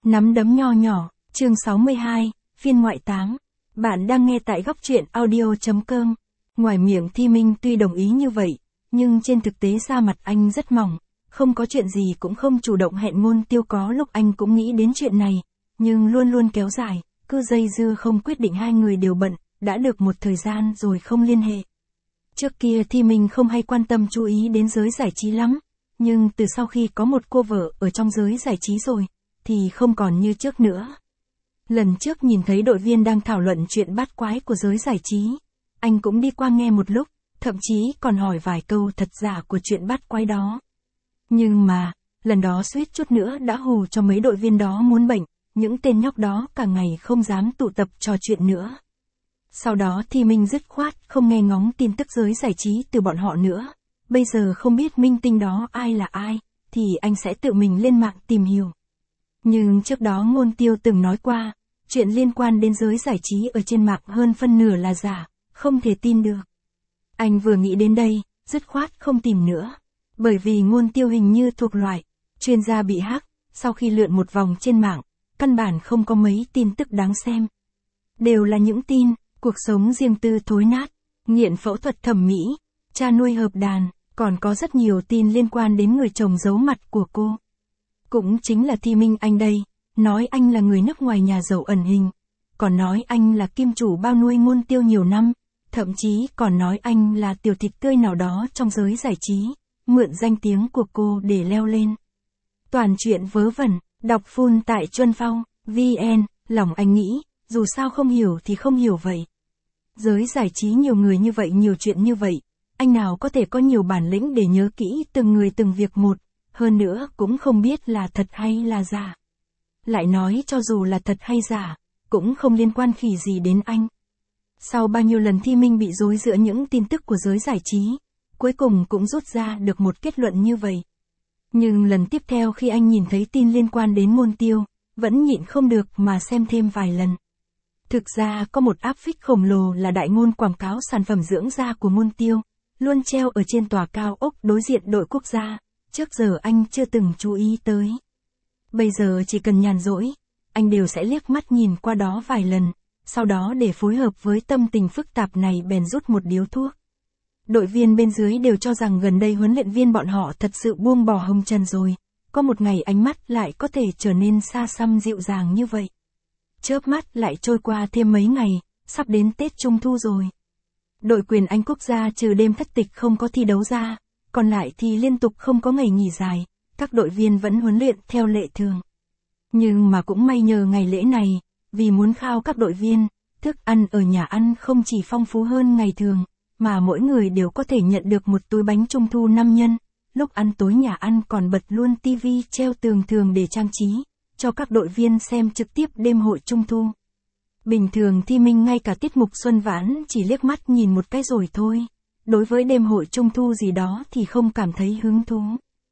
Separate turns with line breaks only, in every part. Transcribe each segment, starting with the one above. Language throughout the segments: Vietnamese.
Nắm đấm nho nhỏ, chương 62, phiên ngoại 8. Bạn đang nghe tại góc truyện audio.com. Ngoài miệng Thi Minh tuy đồng ý như vậy, nhưng trên thực tế da mặt anh rất mỏng, không có chuyện gì cũng không chủ động hẹn Ngôn Tiêu, có lúc anh cũng nghĩ đến chuyện này, nhưng luôn luôn kéo dài, cứ dây dưa không quyết định, hai người đều bận, đã được một thời gian rồi không liên hệ. Trước kia Thi Minh không hay quan tâm chú ý đến giới giải trí lắm, nhưng từ sau khi có một cô vợ ở trong giới giải trí rồi, thì không còn như trước nữa. Lần trước nhìn thấy đội viên đang thảo luận chuyện bát quái của giới giải trí, anh cũng đi qua nghe một lúc, thậm chí còn hỏi vài câu thật giả của chuyện bát quái đó. Nhưng mà, lần đó suýt chút nữa đã hù cho mấy đội viên đó muốn bệnh, những tên nhóc đó cả ngày không dám tụ tập trò chuyện nữa. Sau đó Thi Minh dứt khoát không nghe ngóng tin tức giới giải trí từ bọn họ nữa. Bây giờ không biết minh tinh đó ai là ai, thì anh sẽ tự mình lên mạng tìm hiểu. Nhưng trước đó Ngôn Tiêu từng nói qua, chuyện liên quan đến giới giải trí ở trên mạng hơn phân nửa là giả, không thể tin được. Anh vừa nghĩ đến đây, dứt khoát không tìm nữa. Bởi vì Ngôn Tiêu hình như thuộc loại chuyên gia bị hack, sau khi lượn một vòng trên mạng, căn bản không có mấy tin tức đáng xem. Đều là những tin, cuộc sống riêng tư thối nát, nghiện phẫu thuật thẩm mỹ, cha nuôi hợp đàn, còn có rất nhiều tin liên quan đến người chồng giấu mặt của cô. Cũng chính là Thi Minh anh đây, nói anh là người nước ngoài nhà giàu ẩn hình, còn nói anh là kim chủ bao nuôi Ngôn Tiêu nhiều năm, thậm chí còn nói anh là tiểu thịt tươi nào đó trong giới giải trí, mượn danh tiếng của cô để leo lên. Toàn chuyện vớ vẩn, đọc full tại Chuân Phong, VN, lòng anh nghĩ, dù sao không hiểu thì không hiểu vậy. Giới giải trí nhiều người như vậy, nhiều chuyện như vậy, anh nào có thể có nhiều bản lĩnh để nhớ kỹ từng người từng việc một, hơn nữa cũng không biết là thật hay là giả. Lại nói cho dù là thật hay giả, cũng không liên quan khỉ gì đến anh. Sau bao nhiêu lần Thi Minh bị rối giữa những tin tức của giới giải trí, cuối cùng cũng rút ra được một kết luận như vậy. Nhưng lần tiếp theo khi anh nhìn thấy tin liên quan đến Ngôn Tiêu, vẫn nhịn không được mà xem thêm vài lần. Thực ra có một áp phích khổng lồ là đại ngôn quảng cáo sản phẩm dưỡng da của Ngôn Tiêu, luôn treo ở trên tòa cao ốc đối diện đội quốc gia, trước giờ anh chưa từng chú ý tới. Bây giờ chỉ cần nhàn rỗi, anh đều sẽ liếc mắt nhìn qua đó vài lần, sau đó để phối hợp với tâm tình phức tạp này bèn rút một điếu thuốc. Đội viên bên dưới đều cho rằng gần đây huấn luyện viên bọn họ thật sự buông bỏ hồng trần rồi, có một ngày ánh mắt lại có thể trở nên xa xăm dịu dàng như vậy. Chớp mắt lại trôi qua thêm mấy ngày, sắp đến Tết Trung Thu rồi. Đội quyền Anh quốc gia trừ đêm thất tịch không có thi đấu ra, còn lại thì liên tục không có ngày nghỉ dài, các đội viên vẫn huấn luyện theo lệ thường. Nhưng mà cũng may nhờ ngày lễ này, vì muốn khao các đội viên, thức ăn ở nhà ăn không chỉ phong phú hơn ngày thường, mà mỗi người đều có thể nhận được một túi bánh Trung Thu 5 nhân, lúc ăn tối nhà ăn còn bật luôn tivi treo tường thường để trang trí, cho các đội viên xem trực tiếp đêm hội Trung Thu. Bình thường Thi Minh ngay cả tiết mục Xuân Vãn chỉ liếc mắt nhìn một cái rồi thôi, đối với đêm hội Trung Thu gì đó thì không cảm thấy hứng thú.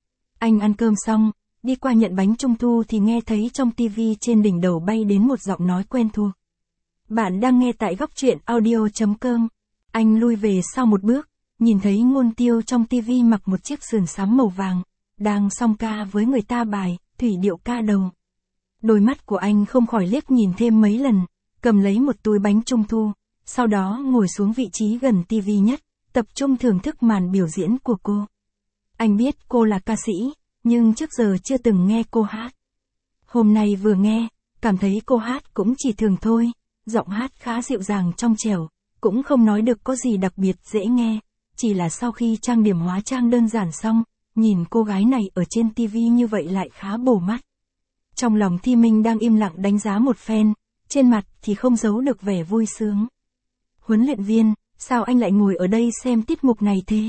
Anh ăn cơm xong, đi qua nhận bánh Trung Thu thì nghe thấy trong tivi trên đỉnh đầu bay đến một giọng nói quen thuộc. Bạn đang nghe tại góc truyện audio.com. Anh lui về sau một bước, nhìn thấy Ngôn Tiêu trong tivi mặc một chiếc sườn xám màu vàng, đang song ca với người ta bài thủy điệu ca đầu. Đôi mắt của anh không khỏi liếc nhìn thêm mấy lần, cầm lấy một túi bánh Trung Thu, sau đó ngồi xuống vị trí gần tivi nhất, tập trung thưởng thức màn biểu diễn của cô. Anh biết cô là ca sĩ, nhưng trước giờ chưa từng nghe cô hát. Hôm nay vừa nghe, cảm thấy cô hát cũng chỉ thường thôi, giọng hát khá dịu dàng trong trẻo, cũng không nói được có gì đặc biệt dễ nghe, chỉ là sau khi trang điểm hóa trang đơn giản xong, nhìn cô gái này ở trên tivi như vậy lại khá bổ mắt. Trong lòng Thi Minh đang im lặng đánh giá một phen, trên mặt thì không giấu được vẻ vui sướng. Huấn luyện viên, sao anh lại ngồi ở đây xem tiết mục này thế?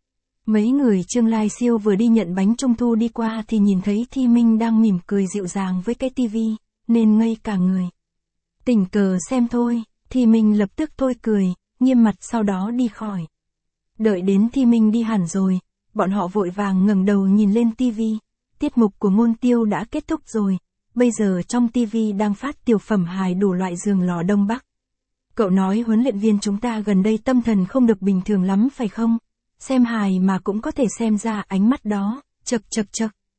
Mấy người Trương Lai Siêu vừa đi nhận bánh Trung Thu đi qua thì nhìn thấy Thi Minh đang mỉm cười dịu dàng với cái tivi, nên ngây cả người. Tình cờ xem thôi, Thi Minh lập tức thôi cười, nghiêm mặt sau đó đi khỏi. Đợi đến Thi Minh đi hẳn rồi, bọn họ vội vàng ngẩng đầu nhìn lên tivi. Tiết mục của Ngôn Tiêu đã kết thúc rồi, bây giờ trong tivi đang phát tiểu phẩm hài đủ loại giường lò Đông Bắc. Cậu nói huấn luyện viên chúng ta gần đây tâm thần không được bình thường lắm phải không? Xem hài mà cũng có thể xem ra ánh mắt đó, chậc chậc chậc.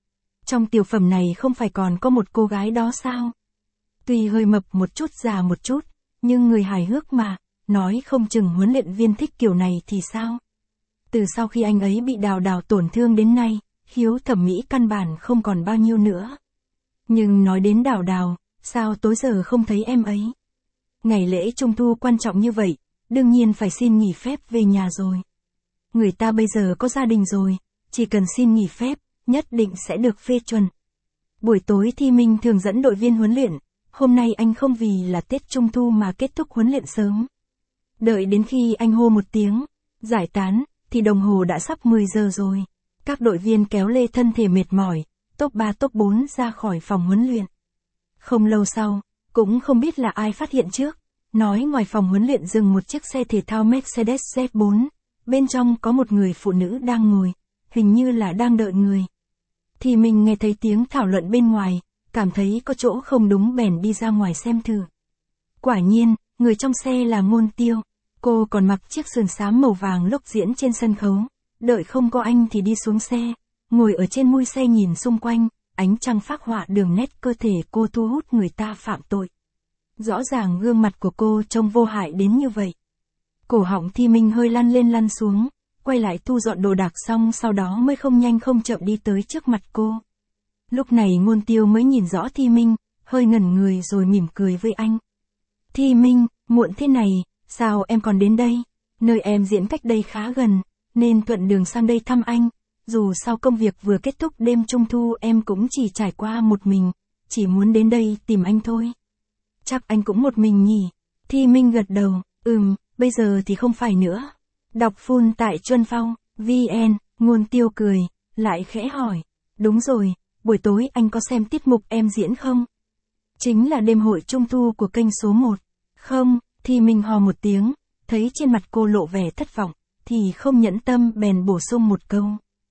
Trong tiểu phẩm này không phải còn có một cô gái đó sao? Tuy hơi mập một chút già một chút, nhưng người hài hước mà, nói không chừng huấn luyện viên thích kiểu này thì sao? Từ sau khi anh ấy bị Đào Đào tổn thương đến nay, khiếu thẩm mỹ căn bản không còn bao nhiêu nữa. Nhưng nói đến Đào Đào, sao tối giờ không thấy em ấy? Ngày lễ Trung thu quan trọng như vậy, đương nhiên phải xin nghỉ phép về nhà rồi. Người ta bây giờ có gia đình rồi, chỉ cần xin nghỉ phép, nhất định sẽ được phê chuẩn. Buổi tối Thi Minh thường dẫn đội viên huấn luyện, hôm nay anh không vì là Tết Trung thu mà kết thúc huấn luyện sớm. Đợi đến khi anh hô một tiếng, giải tán, thì đồng hồ đã sắp 10 giờ rồi. Các đội viên kéo lê thân thể mệt mỏi, top 3 top 4 ra khỏi phòng huấn luyện. Không lâu sau, cũng không biết là ai phát hiện trước, nói ngoài phòng huấn luyện dừng một chiếc xe thể thao Mercedes Z4, bên trong có một người phụ nữ đang ngồi, hình như là đang đợi người. Thì mình nghe thấy tiếng thảo luận bên ngoài, cảm thấy có chỗ không đúng bèn đi ra ngoài xem thử. Quả nhiên, người trong xe là Ngôn Tiêu, cô còn mặc chiếc sườn xám màu vàng lúc diễn trên sân khấu, đợi không có anh thì đi xuống xe, ngồi ở trên mui xe nhìn xung quanh, ánh trăng phác họa đường nét cơ thể cô thu hút người ta phạm tội. Rõ ràng gương mặt của cô trông vô hại đến như vậy. Cổ họng Thi Minh hơi lăn lên lăn xuống, quay lại thu dọn đồ đạc xong sau đó mới không nhanh không chậm đi tới trước mặt cô. Lúc này Ngôn Tiêu mới nhìn rõ Thi Minh, hơi ngẩn người rồi mỉm cười với anh. Thi Minh, muộn thế này, sao em còn đến đây? Nơi em diễn cách đây khá gần, nên thuận đường sang đây thăm anh. Dù sau công việc vừa kết thúc đêm Trung thu em cũng chỉ trải qua một mình, chỉ muốn đến đây tìm anh thôi. Chắc anh cũng một mình nhỉ? Thi Minh gật đầu, bây giờ thì không phải nữa. Đọc full tại Chuân Phong, VN, Ngôn Tiêu cười, lại khẽ hỏi. Đúng rồi, buổi tối anh có xem tiết mục em diễn không? Chính là đêm hội Trung thu của kênh số 1. Không, Thi Minh hò một tiếng, thấy trên mặt cô lộ vẻ thất vọng, thì không nhẫn tâm bèn bổ sung một câu.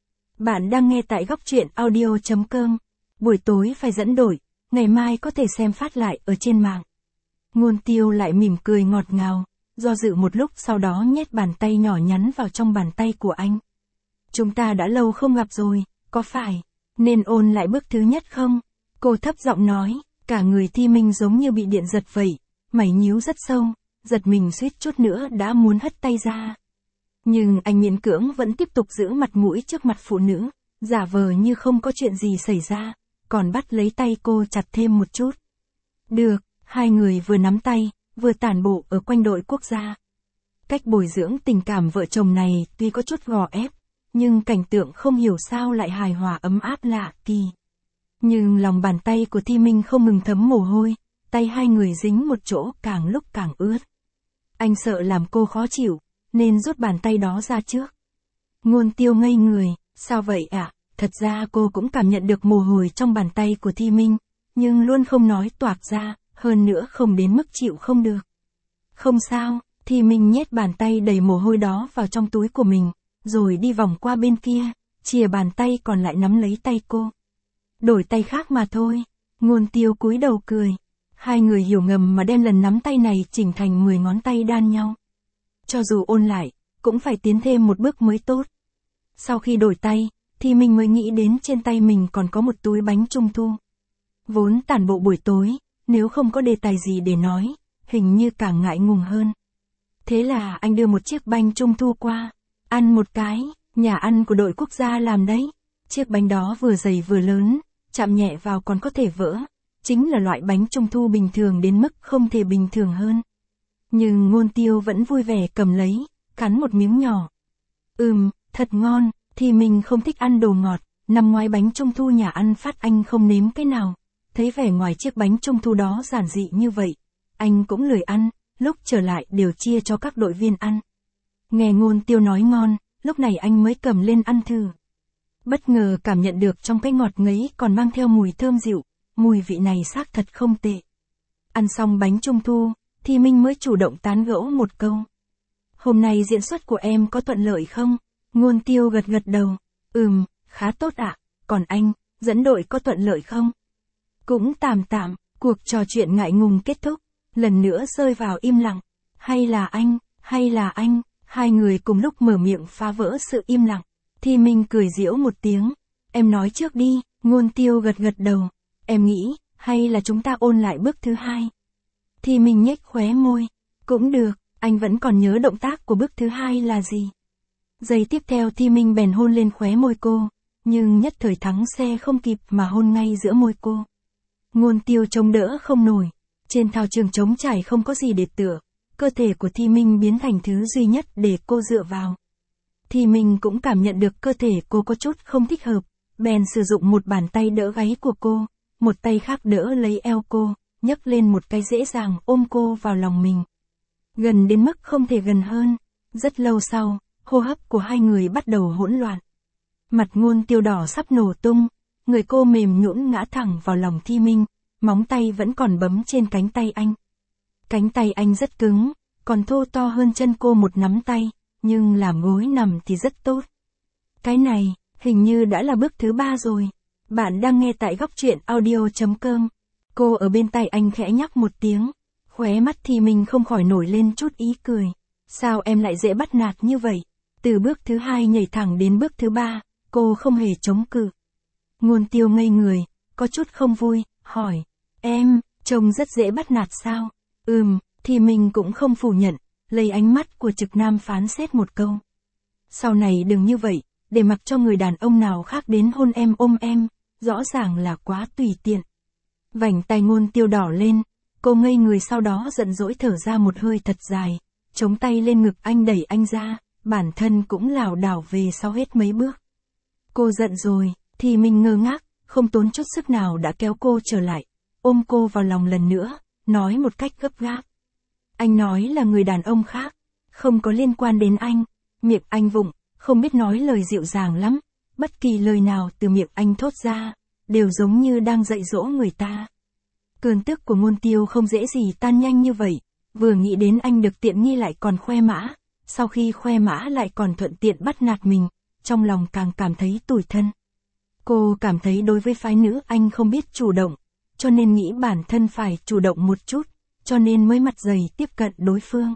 Bạn đang nghe tại góc truyện audio.com. Buổi tối phải dẫn đổi, ngày mai có thể xem phát lại ở trên mạng. Ngôn Tiêu lại mỉm cười ngọt ngào, do dự một lúc sau đó nhét bàn tay nhỏ nhắn vào trong bàn tay của anh. Chúng ta đã lâu không gặp rồi, có phải nên ôn lại bước thứ nhất không? Cô thấp giọng nói, cả người Thi Minh giống như bị điện giật vậy, mày nhíu rất sâu, giật mình suýt chút nữa đã muốn hất tay ra. Nhưng anh miễn cưỡng vẫn tiếp tục giữ mặt mũi trước mặt phụ nữ, giả vờ như không có chuyện gì xảy ra, còn bắt lấy tay cô chặt thêm một chút. Được, hai người vừa nắm tay, vừa tản bộ ở quanh đội quốc gia. Cách bồi dưỡng tình cảm vợ chồng này tuy có chút gò ép, nhưng cảnh tượng không hiểu sao lại hài hòa ấm áp lạ kỳ. Nhưng lòng bàn tay của Thi Minh không ngừng thấm mồ hôi, tay hai người dính một chỗ càng lúc càng ướt. Anh sợ làm cô khó chịu, nên rút bàn tay đó ra trước. Ngôn Tiêu ngây người, sao vậy ạ? Thật ra cô cũng cảm nhận được mồ hôi trong bàn tay của Thi Minh, nhưng luôn không nói toạc ra, hơn nữa không đến mức chịu không được. Không sao, Thi Minh nhét bàn tay đầy mồ hôi đó vào trong túi của mình, rồi đi vòng qua bên kia, chìa bàn tay còn lại nắm lấy tay cô. Đổi tay khác mà thôi. Ngôn Tiêu cúi đầu cười. Hai người hiểu ngầm mà đem lần nắm tay này chỉnh thành 10 ngón tay đan nhau. Cho dù ôn lại, cũng phải tiến thêm một bước mới tốt. Sau khi đổi tay, thì mình mới nghĩ đến trên tay mình còn có một túi bánh trung thu. Vốn tản bộ buổi tối, nếu không có đề tài gì để nói, hình như càng ngại ngùng hơn. Thế là anh đưa một chiếc bánh trung thu qua. Ăn một cái, nhà ăn của đội quốc gia làm đấy. Chiếc bánh đó vừa dày vừa lớn, chạm nhẹ vào còn có thể vỡ. Chính là loại bánh trung thu bình thường đến mức không thể bình thường hơn. Nhưng Ngôn Tiêu vẫn vui vẻ cầm lấy, cắn một miếng nhỏ. Thật ngon, thì mình không thích ăn đồ ngọt, nằm ngoài bánh trung thu nhà ăn phát anh không nếm cái nào. Thấy vẻ ngoài chiếc bánh trung thu đó giản dị như vậy, anh cũng lười ăn, lúc trở lại đều chia cho các đội viên ăn. Nghe Ngôn Tiêu nói ngon, lúc này anh mới cầm lên ăn thử. Bất ngờ cảm nhận được trong cái ngọt ngấy còn mang theo mùi thơm dịu, mùi vị này xác thật không tệ. Ăn xong bánh trung thu, thì Minh mới chủ động tán gẫu một câu. Hôm nay diễn xuất của em có thuận lợi không? Ngôn Tiêu gật gật đầu. Khá tốt ạ. Còn anh, dẫn đội có thuận lợi không? Cũng tạm tạm. Cuộc trò chuyện ngại ngùng kết thúc, lần nữa rơi vào im lặng. Hay là anh, hai người cùng lúc mở miệng phá vỡ sự im lặng. Thì Minh cười giễu một tiếng. Em nói trước đi, Ngôn Tiêu gật gật đầu. Em nghĩ, hay là chúng ta ôn lại bước thứ 2. Thì mình nhếch khóe môi. Cũng được, anh vẫn còn nhớ động tác của bước thứ 2 là gì. Giây tiếp theo thì mình bèn hôn lên khóe môi cô, nhưng nhất thời thắng xe không kịp mà hôn ngay giữa môi cô. Ngôn Tiêu chống đỡ không nổi. Trên thao trường trống trải không có gì để tựa, cơ thể của Thi Minh biến thành thứ duy nhất để cô dựa vào. Thì mình cũng cảm nhận được cơ thể cô có chút không thích hợp, bèn sử dụng một bàn tay đỡ gáy của cô, một tay khác đỡ lấy eo cô, nhấc lên một cái dễ dàng ôm cô vào lòng mình. Gần đến mức không thể gần hơn. Rất lâu sau, hô hấp của hai người bắt đầu hỗn loạn. Mặt Ngôn Tiêu đỏ sắp nổ tung, người cô mềm nhũn ngã thẳng vào lòng Thi Minh, móng tay vẫn còn bấm trên cánh tay anh. Cánh tay anh rất cứng, còn thô to hơn chân cô một nắm tay, nhưng làm gối nằm thì rất tốt. Cái này, hình như đã là bước thứ 3 rồi. Bạn đang nghe tại góc truyện audio.com. Cô ở bên tai anh khẽ nhắc một tiếng. Khóe mắt Thi Minh không khỏi nổi lên chút ý cười. Sao em lại dễ bắt nạt như vậy? Từ bước thứ 2 nhảy thẳng đến bước thứ 3, cô không hề chống cự. Ngôn Tiêu ngây người, có chút không vui, hỏi. Em, trông rất dễ bắt nạt sao? Thì mình cũng không phủ nhận, lấy ánh mắt của trực nam phán xét một câu. Sau này đừng như vậy, để mặc cho người đàn ông nào khác đến hôn em ôm em, rõ ràng là quá tùy tiện. Vành tai Ngôn Tiêu đỏ lên, cô ngây người sau đó giận dỗi thở ra một hơi thật dài, chống tay lên ngực anh đẩy anh ra, bản thân cũng lảo đảo về sau hết mấy bước. Cô giận rồi, thì mình ngơ ngác, không tốn chút sức nào đã kéo cô trở lại, ôm cô vào lòng lần nữa, nói một cách gấp gáp. Anh nói là người đàn ông khác, không có liên quan đến anh. Miệng anh vụng, không biết nói lời dịu dàng lắm, bất kỳ lời nào từ miệng anh thốt ra, đều giống như đang dạy dỗ người ta. Cơn tức của Ngôn Tiêu không dễ gì tan nhanh như vậy, vừa nghĩ đến anh được tiện nghi lại còn khoe mã, sau khi khoe mã lại còn thuận tiện bắt nạt mình, trong lòng càng cảm thấy tủi thân. Cô cảm thấy đối với phái nữ anh không biết chủ động, cho nên nghĩ bản thân phải chủ động một chút, cho nên mới mặt dày tiếp cận đối phương.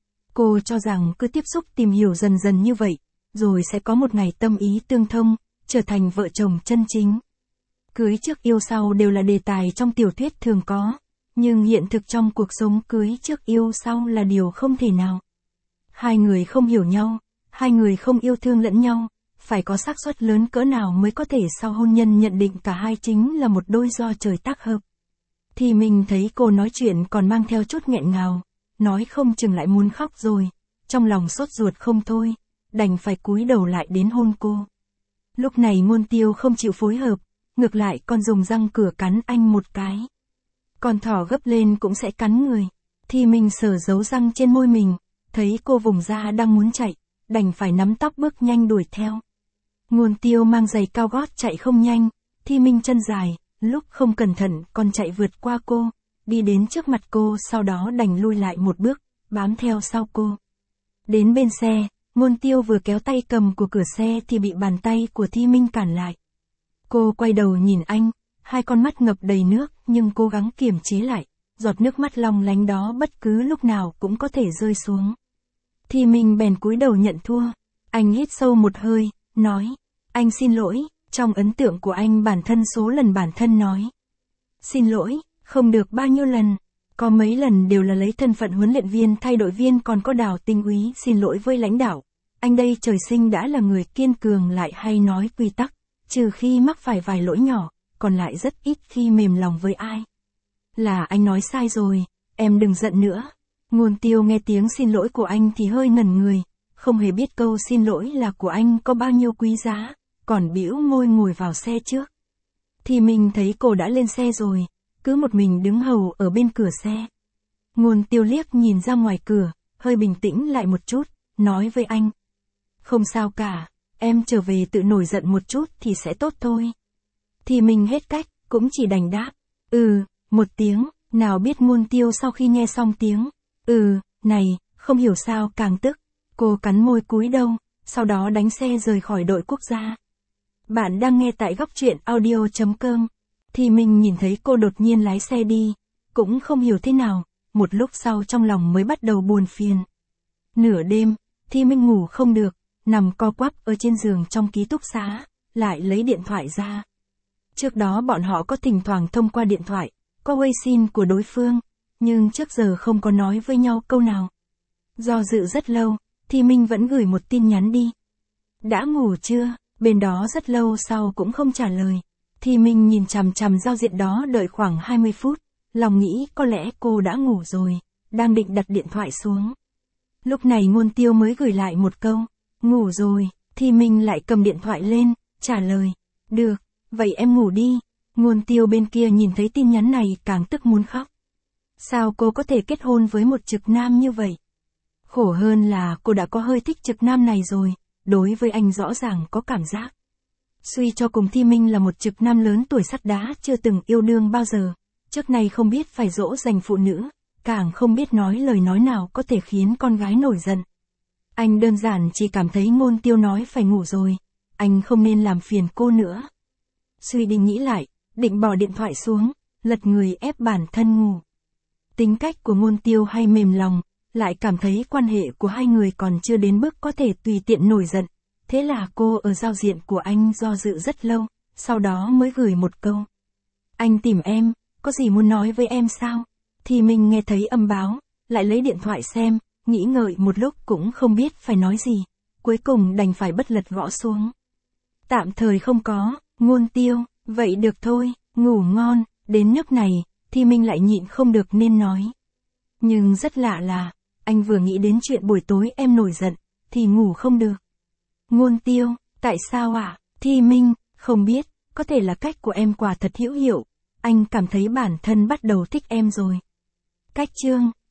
Cô cho rằng cứ tiếp xúc tìm hiểu dần dần như vậy, rồi sẽ có một ngày tâm ý tương thông, trở thành vợ chồng chân chính. Cưới trước yêu sau đều là đề tài trong tiểu thuyết thường có, nhưng hiện thực trong cuộc sống cưới trước yêu sau là điều không thể nào. Hai người không hiểu nhau, hai người không yêu thương lẫn nhau, phải có xác suất lớn cỡ nào mới có thể sau hôn nhân nhận định cả hai chính là một đôi do trời tác hợp. Thì mình thấy cô nói chuyện còn mang theo chút nghẹn ngào, nói không chừng lại muốn khóc rồi, trong lòng sốt ruột không thôi, đành phải cúi đầu lại đến hôn cô. Lúc này Ngôn Tiêu không chịu phối hợp, ngược lại còn dùng răng cửa cắn anh một cái. Con thỏ gấp lên cũng sẽ cắn người, thì mình sờ dấu răng trên môi mình, thấy cô vùng ra đang muốn chạy, đành phải nắm tóc bước nhanh đuổi theo. Ngôn Tiêu mang giày cao gót chạy không nhanh, thì mình chân dài, lúc không cẩn thận còn chạy vượt qua cô, đi đến trước mặt cô sau đó đành lui lại một bước, bám theo sau cô. Đến bên xe, Ngôn Tiêu vừa kéo tay cầm của cửa xe thì bị bàn tay của Thi Minh cản lại. Cô quay đầu nhìn anh, hai con mắt ngập đầy nước nhưng cố gắng kiềm chế lại, giọt nước mắt long lánh đó bất cứ lúc nào cũng có thể rơi xuống. Thi Minh bèn cúi đầu nhận thua, anh hít sâu một hơi, nói, anh xin lỗi, trong ấn tượng của anh bản thân số lần bản thân nói. Xin lỗi, không được bao nhiêu lần, có mấy lần đều là lấy thân phận huấn luyện viên thay đội viên còn có Đào Tinh úy xin lỗi với lãnh đạo. Anh đây trời sinh đã là người kiên cường lại hay nói quy tắc, trừ khi mắc phải vài lỗi nhỏ, còn lại rất ít khi mềm lòng với ai. Là anh nói sai rồi, em đừng giận nữa. Ngôn Tiêu nghe tiếng xin lỗi của anh thì hơi ngẩn người, không hề biết câu xin lỗi là của anh có bao nhiêu quý giá, còn bĩu môi ngồi vào xe trước. Thì mình thấy cô đã lên xe rồi, cứ một mình đứng hầu ở bên cửa xe. Ngôn Tiêu liếc nhìn ra ngoài cửa, hơi bình tĩnh lại một chút, nói với anh. Không sao cả, em trở về tự nổi giận một chút thì sẽ tốt thôi. Thì mình hết cách, cũng chỉ đành đáp. Một tiếng, nào biết Ngôn Tiêu sau khi nghe xong tiếng. Này, không hiểu sao càng tức. Cô cắn môi cúi đầu, sau đó đánh xe rời khỏi đội quốc gia. Bạn đang nghe tại góc truyện audio.com. Thì mình nhìn thấy cô đột nhiên lái xe đi, cũng không hiểu thế nào, một lúc sau trong lòng mới bắt đầu buồn phiền. Nửa đêm, thì mình ngủ không được, nằm co quắp ở trên giường trong ký túc xá, lại lấy điện thoại ra. Trước đó bọn họ có thỉnh thoảng thông qua điện thoại, có WeChat của đối phương, nhưng trước giờ không có nói với nhau câu nào. Do dự rất lâu, Thi Minh vẫn gửi một tin nhắn đi. Đã ngủ chưa? Bên đó rất lâu sau cũng không trả lời. Thi Minh nhìn chằm chằm giao diện đó đợi khoảng 20 phút, lòng nghĩ có lẽ cô đã ngủ rồi, đang định đặt điện thoại xuống. Lúc này Ngôn Tiêu mới gửi lại một câu, ngủ rồi, Thi Minh lại cầm điện thoại lên, trả lời, được, vậy em ngủ đi. Ngôn Tiêu bên kia nhìn thấy tin nhắn này càng tức muốn khóc. Sao cô có thể kết hôn với một trực nam như vậy? Khổ hơn là cô đã có hơi thích trực nam này rồi, đối với anh rõ ràng có cảm giác. Suy cho cùng Thi Minh là một trực nam lớn tuổi sắt đá chưa từng yêu đương bao giờ, trước này không biết phải dỗ dành phụ nữ, càng không biết nói lời nói nào có thể khiến con gái nổi giận. Anh đơn giản chỉ cảm thấy Ngôn Tiêu nói phải ngủ rồi, anh không nên làm phiền cô nữa. Suy đi nghĩ lại, định bỏ điện thoại xuống, lật người ép bản thân ngủ. Tính cách của Ngôn Tiêu hay mềm lòng, lại cảm thấy quan hệ của hai người còn chưa đến mức có thể tùy tiện nổi giận. Thế là cô ở giao diện của anh do dự rất lâu, sau đó mới gửi một câu. Anh tìm em, có gì muốn nói với em sao? Thì mình nghe thấy âm báo, lại lấy điện thoại xem, nghĩ ngợi một lúc cũng không biết phải nói gì. Cuối cùng đành phải bất lực gõ xuống. Tạm thời không có, Ngôn Tiêu, vậy được thôi, ngủ ngon, đến nước này, thì mình lại nhịn không được nên nói. Nhưng rất lạ là, anh vừa nghĩ đến chuyện buổi tối em nổi giận, thì ngủ không được. Ngôn Tiêu, tại sao ạ? Thi Minh, không biết, có thể là cách của em quả thật hữu hiệu, anh cảm thấy bản thân bắt đầu thích em rồi. Cách chương